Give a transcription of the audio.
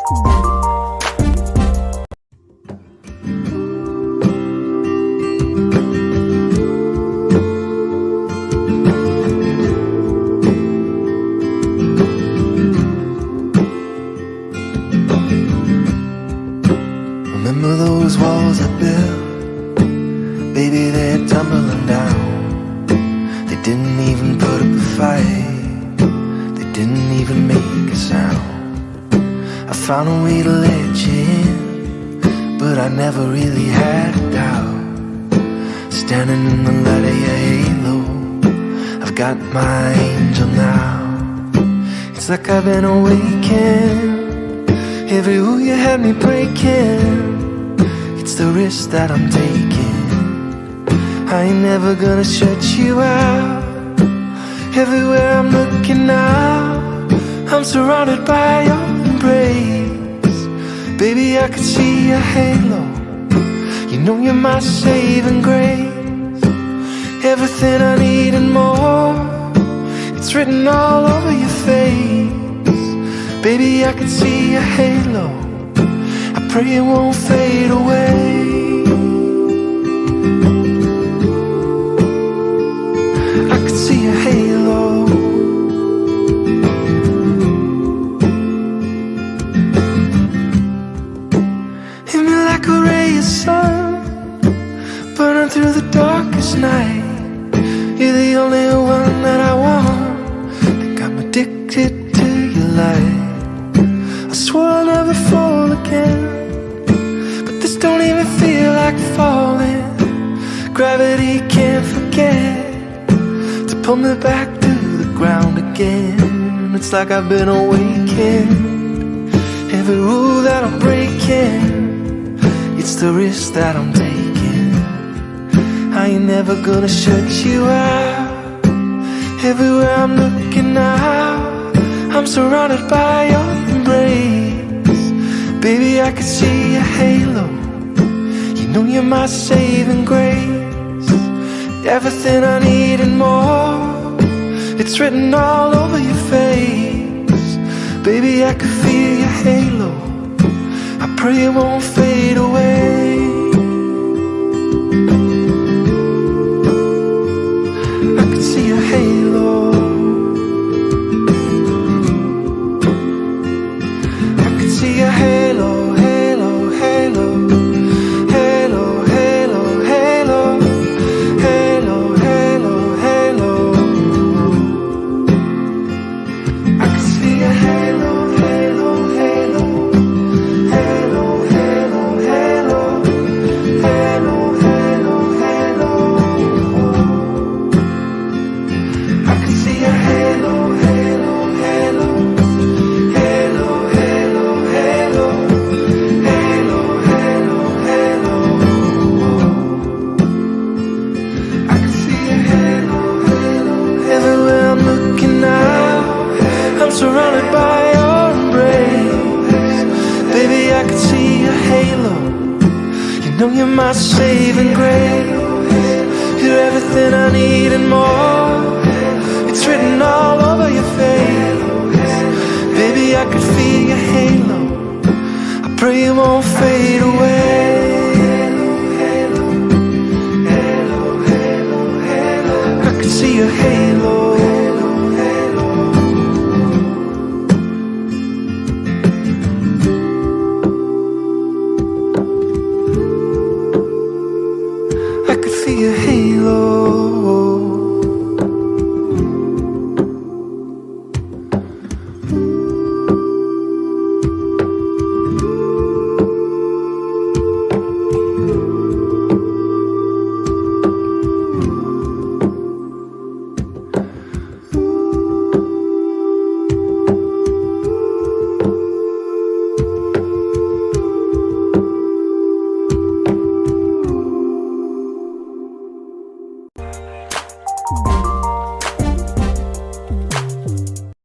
Remember those walls I built? Baby, they're tumbling down. They didn't even put up a fight. They didn't even make a sound. I found a way to let you in, but I never really had a doubt. Standing in the light of your halo, I've got my angel now. It's like I've been awakened. Every ooh you had me breaking. It's the risk that I'm taking. I ain't never gonna shut you out. Everywhere I'm looking now, I'm surrounded by your embrace. Baby, I can see your halo. You know you're my saving grace. Everything I need and more, it's written all over your face. Baby, I can see your halo. I pray it won't fade away. I can see your halo. Hit me like a ray of sun, burning through the darkest night. You're the only one that I want. Think I'm addicted to your light. I swore I'll never fall again, but this don't even feel like falling. Gravity can't forget to pull me back to the ground again. It's like I've been awakened. Every rule that I'm breaking, it's the risk that I'm taking. I ain't never gonna shut you out. Everywhere I'm looking now, I'm surrounded by your embrace. Baby, I can see your halo. You know you're my saving grace. Everything I need and more, it's written all over your face. Baby, I can feel your halo. I pray it won't fade away. I can see your halo. See your halo, halo, halo, halo, halo, halo, halo, halo, halo. I can see your halo, halo, halo, halo, halo, halo, halo, halo, halo. I can see your halo, halo, halo. Surrounded by your embrace. Baby, I can see your halo. You know you're my saving grace. You're everything I need and more. It's written all over your face. Baby, I can feel your halo. I pray it won't fade away.